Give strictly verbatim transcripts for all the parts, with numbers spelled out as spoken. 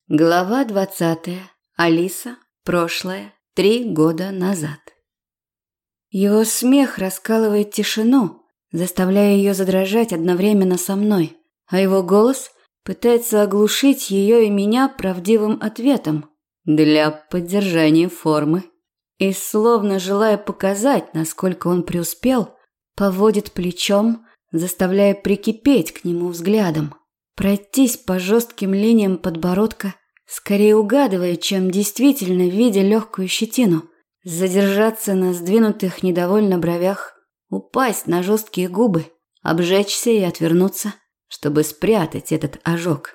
Глава двадцатая. Алиса. Прошлое. Три года назад. Его смех раскалывает тишину, заставляя ее задрожать одновременно со мной, а его голос пытается оглушить ее и меня правдивым ответом для поддержания формы. И, словно желая показать, насколько он преуспел, поводит плечом, заставляя прикипеть к нему взглядом. Пройтись по жестким линиям подбородка, скорее угадывая, чем действительно видя легкую щетину, задержаться на сдвинутых недовольно бровях, упасть на жесткие губы, обжечься и отвернуться, чтобы спрятать этот ожог.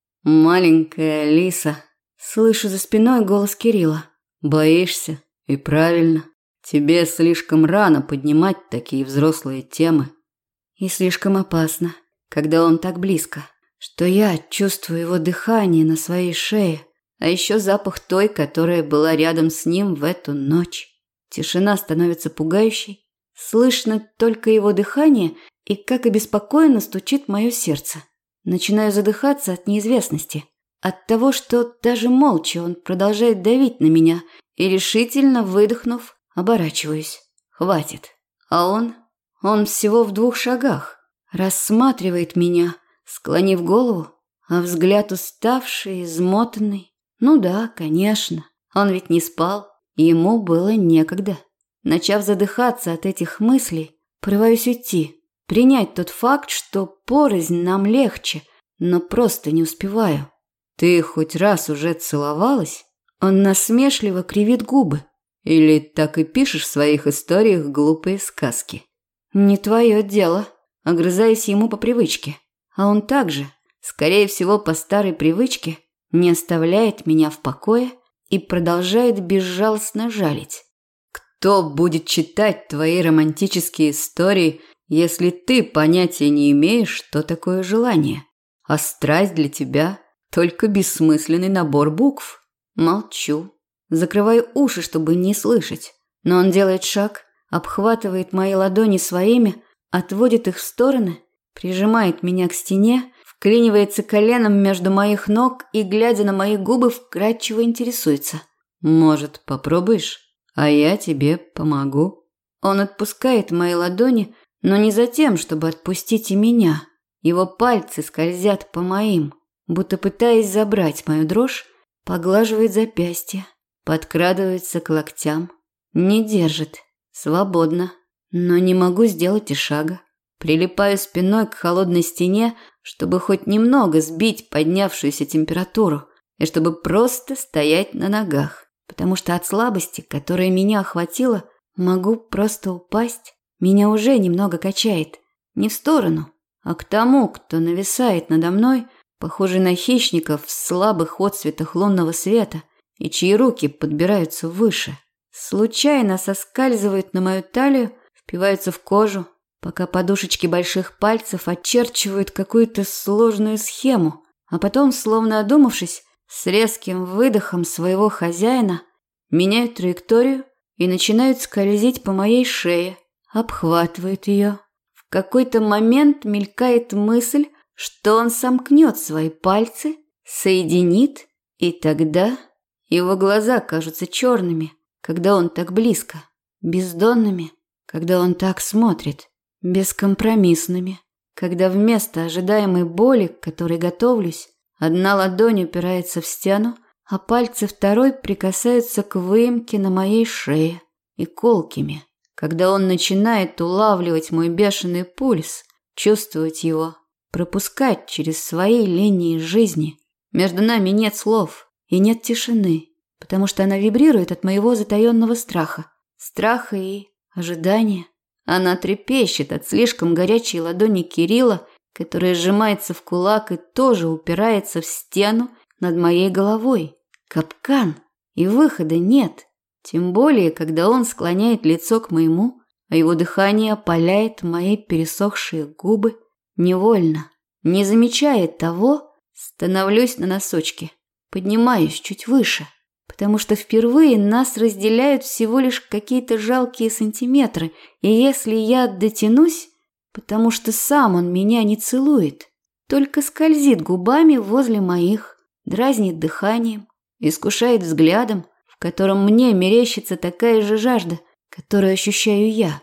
«Маленькая Алиса», слышу за спиной голос Кирилла. «Боишься? И правильно. Тебе слишком рано поднимать такие взрослые темы». И слишком опасно, когда он так близко, что я чувствую его дыхание на своей шее, а еще запах той, которая была рядом с ним в эту ночь. Тишина становится пугающей, слышно только его дыхание и как обеспокоенно стучит мое сердце. Начинаю задыхаться от неизвестности, от того, что даже молча он продолжает давить на меня, и решительно выдохнув, оборачиваюсь. Хватит. А он? Он всего в двух шагах. Рассматривает меня, склонив голову, а взгляд уставший, измотанный. Ну да, конечно, он ведь не спал, и ему было некогда. Начав задыхаться от этих мыслей, порываюсь уйти, принять тот факт, что порознь нам легче, но просто не успеваю. «Ты хоть раз уже целовалась?» Он насмешливо кривит губы. «Или так и пишешь в своих историях глупые сказки?» «Не твое дело», огрызаясь ему по привычке. А он также, скорее всего по старой привычке, не оставляет меня в покое и продолжает безжалостно жалить. «Кто будет читать твои романтические истории, если ты понятия не имеешь, что такое желание? А страсть для тебя – только бессмысленный набор букв». Молчу, закрываю уши, чтобы не слышать. Но он делает шаг, обхватывает мои ладони своими, отводит их в стороны, прижимает меня к стене, вклинивается коленом между моих ног и, глядя на мои губы, вкрадчиво интересуется. «Может, попробуешь? А я тебе помогу». Он отпускает мои ладони, но не за тем, чтобы отпустить и меня. Его пальцы скользят по моим, будто пытаясь забрать мою дрожь, поглаживает запястье, подкрадывается к локтям. Не держит. Свободно. Но не могу сделать и шага. Прилипаю спиной к холодной стене, чтобы хоть немного сбить поднявшуюся температуру и чтобы просто стоять на ногах, потому что от слабости, которая меня охватила, могу просто упасть. Меня уже немного качает. Не в сторону, а к тому, кто нависает надо мной, похожий на хищников в слабых отсветах лунного света, и чьи руки подбираются выше. Случайно соскальзывают на мою талию, впиваются в кожу, пока подушечки больших пальцев очерчивают какую-то сложную схему, а потом, словно одумавшись, с резким выдохом своего хозяина, меняют траекторию и начинают скользить по моей шее, обхватывают ее. В какой-то момент мелькает мысль, что он сомкнет свои пальцы, соединит, и тогда его глаза кажутся черными, когда он так близко, бездонными, когда он так смотрит, бескомпромиссными, когда вместо ожидаемой боли, к которой готовлюсь, одна ладонь упирается в стену, а пальцы второй прикасаются к выемке на моей шее и колкими, когда он начинает улавливать мой бешеный пульс, чувствовать его, пропускать через свои линии жизни. Между нами нет слов и нет тишины, потому что она вибрирует от моего затаенного страха. Страха и ожидания. Она трепещет от слишком горячей ладони Кирилла, которая сжимается в кулак и тоже упирается в стену над моей головой. Капкан, и выхода нет. Тем более, когда он склоняет лицо к моему, а его дыхание опаляет мои пересохшие губы. Невольно, не замечая того, становлюсь на носочки, поднимаюсь чуть выше, потому что впервые нас разделяют всего лишь какие-то жалкие сантиметры, и если я дотянусь, потому что сам он меня не целует, только скользит губами возле моих, дразнит дыханием, искушает взглядом, в котором мне мерещится такая же жажда, которую ощущаю я.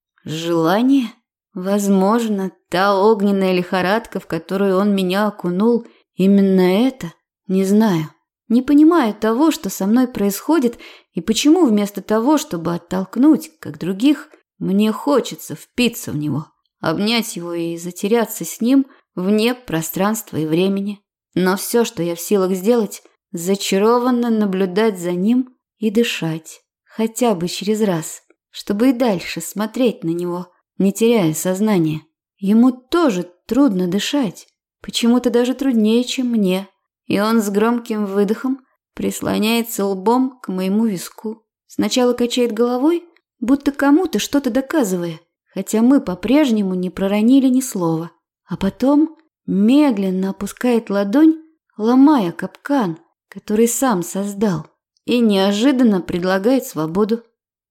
Желание? Возможно, та огненная лихорадка, в которую он меня окунул, именно это? Не знаю. Не понимаю того, что со мной происходит, и почему вместо того, чтобы оттолкнуть, как других, мне хочется впиться в него, обнять его и затеряться с ним вне пространства и времени. Но все, что я в силах сделать, зачарованно наблюдать за ним и дышать, хотя бы через раз, чтобы и дальше смотреть на него, не теряя сознания. Ему тоже трудно дышать, почему-то даже труднее, чем мне, и он с громким выдохом прислоняется лбом к моему виску. Сначала качает головой, будто кому-то что-то доказывая, хотя мы по-прежнему не проронили ни слова, а потом медленно опускает ладонь, ломая капкан, который сам создал, и неожиданно предлагает свободу.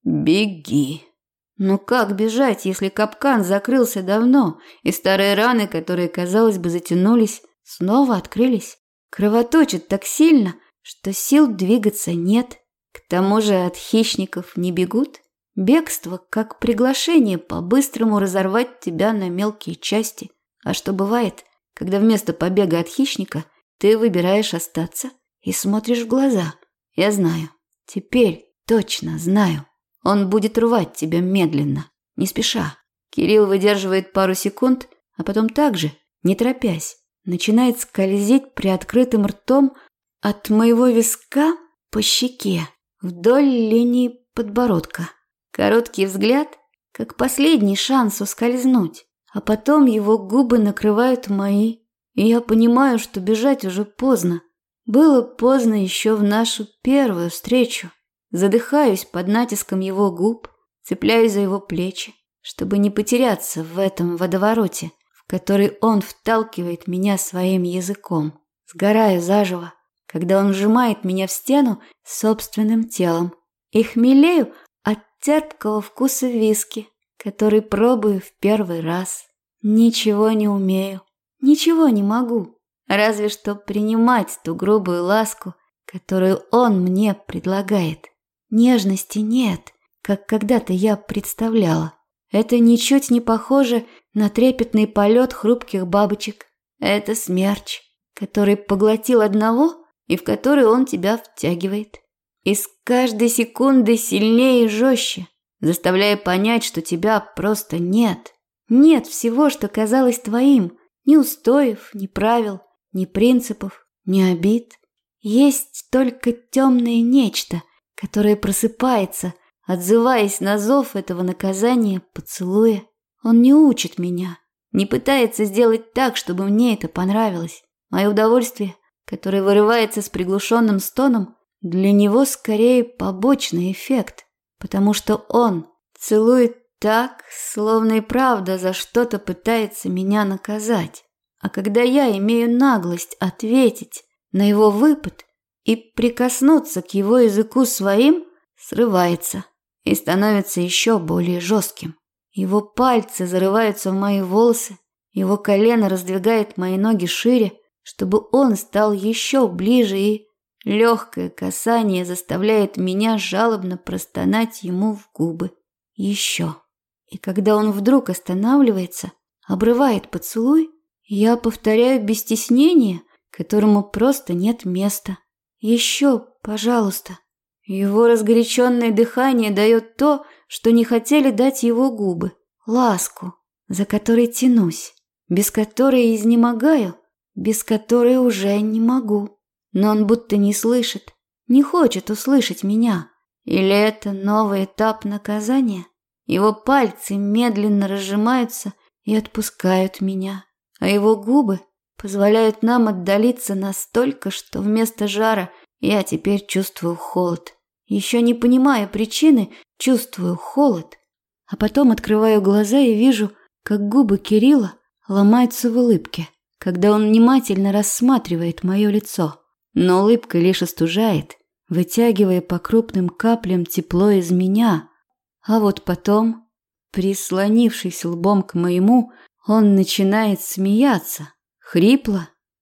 «Беги!» Ну как бежать, если капкан закрылся давно, и старые раны, которые, казалось бы, затянулись, снова открылись? Кровоточит так сильно, что сил двигаться нет. К тому же от хищников не бегут. Бегство как приглашение по-быстрому разорвать тебя на мелкие части. А что бывает, когда вместо побега от хищника ты выбираешь остаться и смотришь в глаза? Я знаю. Теперь точно знаю. Он будет рвать тебя медленно, не спеша. Кирилл выдерживает пару секунд, а потом также, не торопясь, начинает скользить приоткрытым ртом от моего виска по щеке вдоль линии подбородка. Короткий взгляд, как последний шанс ускользнуть, а потом его губы накрывают мои, и я понимаю, что бежать уже поздно. Было поздно еще в нашу первую встречу. Задыхаюсь под натиском его губ, цепляюсь за его плечи, чтобы не потеряться в этом водовороте, в который он вталкивает меня своим языком. Сгораю заживо, когда он сжимает меня в стену собственным телом, и хмелею от терпкого вкуса виски, который пробую в первый раз. Ничего не умею, ничего не могу, разве что принимать ту грубую ласку, которую он мне предлагает. Нежности нет, как когда-то я представляла. Это ничуть не похоже на трепетный полет хрупких бабочек. Это смерч, который поглотил одного и в который он тебя втягивает. И с каждой секундой сильнее и жестче, заставляя понять, что тебя просто нет. Нет всего, что казалось твоим. Ни устоев, ни правил, ни принципов, ни обид. Есть только темное нечто, которое просыпается, отзываясь на зов этого наказания поцелуя. Он не учит меня, не пытается сделать так, чтобы мне это понравилось. Мое удовольствие, которое вырывается с приглушенным стоном, для него скорее побочный эффект, потому что он целует так, словно и правда за что-то пытается меня наказать. А когда я имею наглость ответить на его выпад и прикоснуться к его языку своим, срывается и становится еще более жестким. Его пальцы зарываются в мои волосы, его колено раздвигает мои ноги шире, чтобы он стал еще ближе, и легкое касание заставляет меня жалобно простонать ему в губы. Еще. И когда он вдруг останавливается, обрывает поцелуй, я повторяю без стеснения, которому просто нет места. Еще, пожалуйста. Его разгоряченное дыхание дает то, что не хотели дать его губы. Ласку, за которой тянусь, без которой изнемогаю, без которой уже не могу. Но он будто не слышит, не хочет услышать меня. Или это новый этап наказания? Его пальцы медленно разжимаются и отпускают меня, а его губы позволяют нам отдалиться настолько, что вместо жара я теперь чувствую холод. Еще не понимая причины, чувствую холод. А потом открываю глаза и вижу, как губы Кирилла ломаются в улыбке, когда он внимательно рассматривает мое лицо. Но улыбка лишь остужает, вытягивая по крупным каплям тепло из меня. А вот потом, прислонившись лбом к моему, он начинает смеяться. Хрипло,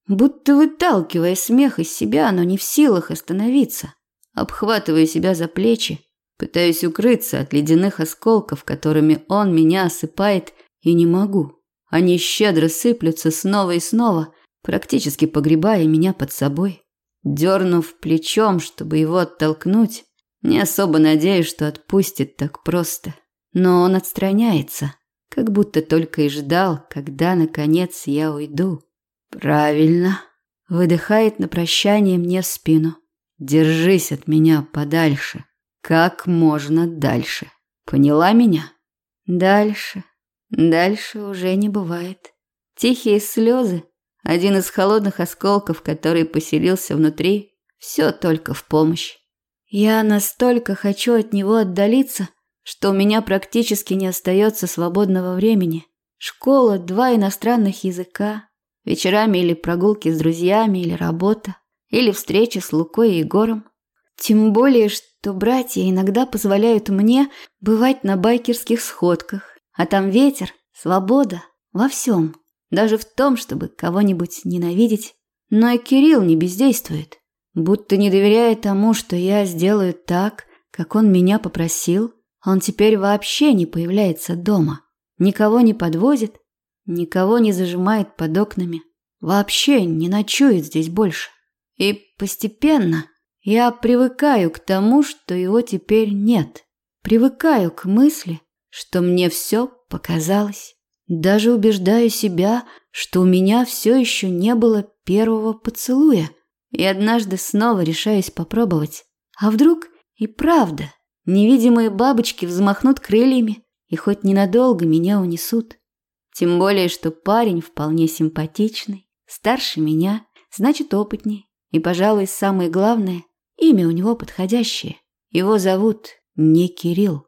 Будто выталкивая смех из себя, но не в силах остановиться. Обхватывая себя за плечи, пытаюсь укрыться от ледяных осколков, которыми он меня осыпает, и не могу. Они щедро сыплются снова и снова, практически погребая меня под собой. Дернув плечом, чтобы его оттолкнуть, не особо надеюсь, что отпустит так просто. Но он отстраняется, как будто только и ждал, когда, наконец, я уйду. «Правильно», – выдыхает на прощание мне в спину. «Держись от меня подальше, как можно дальше. Поняла меня?» Дальше, дальше уже не бывает. Тихие слезы, один из холодных осколков, который поселился внутри, все только в помощь. Я настолько хочу от него отдалиться, что у меня практически не остается свободного времени. Школа, два иностранных языка, вечерами или прогулки с друзьями, или работа, или встречи с Лукой и Егором. Тем более, что братья иногда позволяют мне бывать на байкерских сходках, а там ветер, свобода во всем, даже в том, чтобы кого-нибудь ненавидеть. Но и Кирилл не бездействует, будто не доверяя тому, что я сделаю так, как он меня попросил. Он теперь вообще не появляется дома, никого не подвозит, никого не зажимает под окнами, вообще не ночует здесь больше. И постепенно я привыкаю к тому, что его теперь нет. Привыкаю к мысли, что мне все показалось. Даже убеждаю себя, что у меня все еще не было первого поцелуя. И однажды снова решаюсь попробовать. А вдруг и правда невидимые бабочки взмахнут крыльями и хоть ненадолго меня унесут. Тем более, что парень вполне симпатичный, старше меня, значит опытнее. И, пожалуй, самое главное, имя у него подходящее. Его зовут не Кирилл.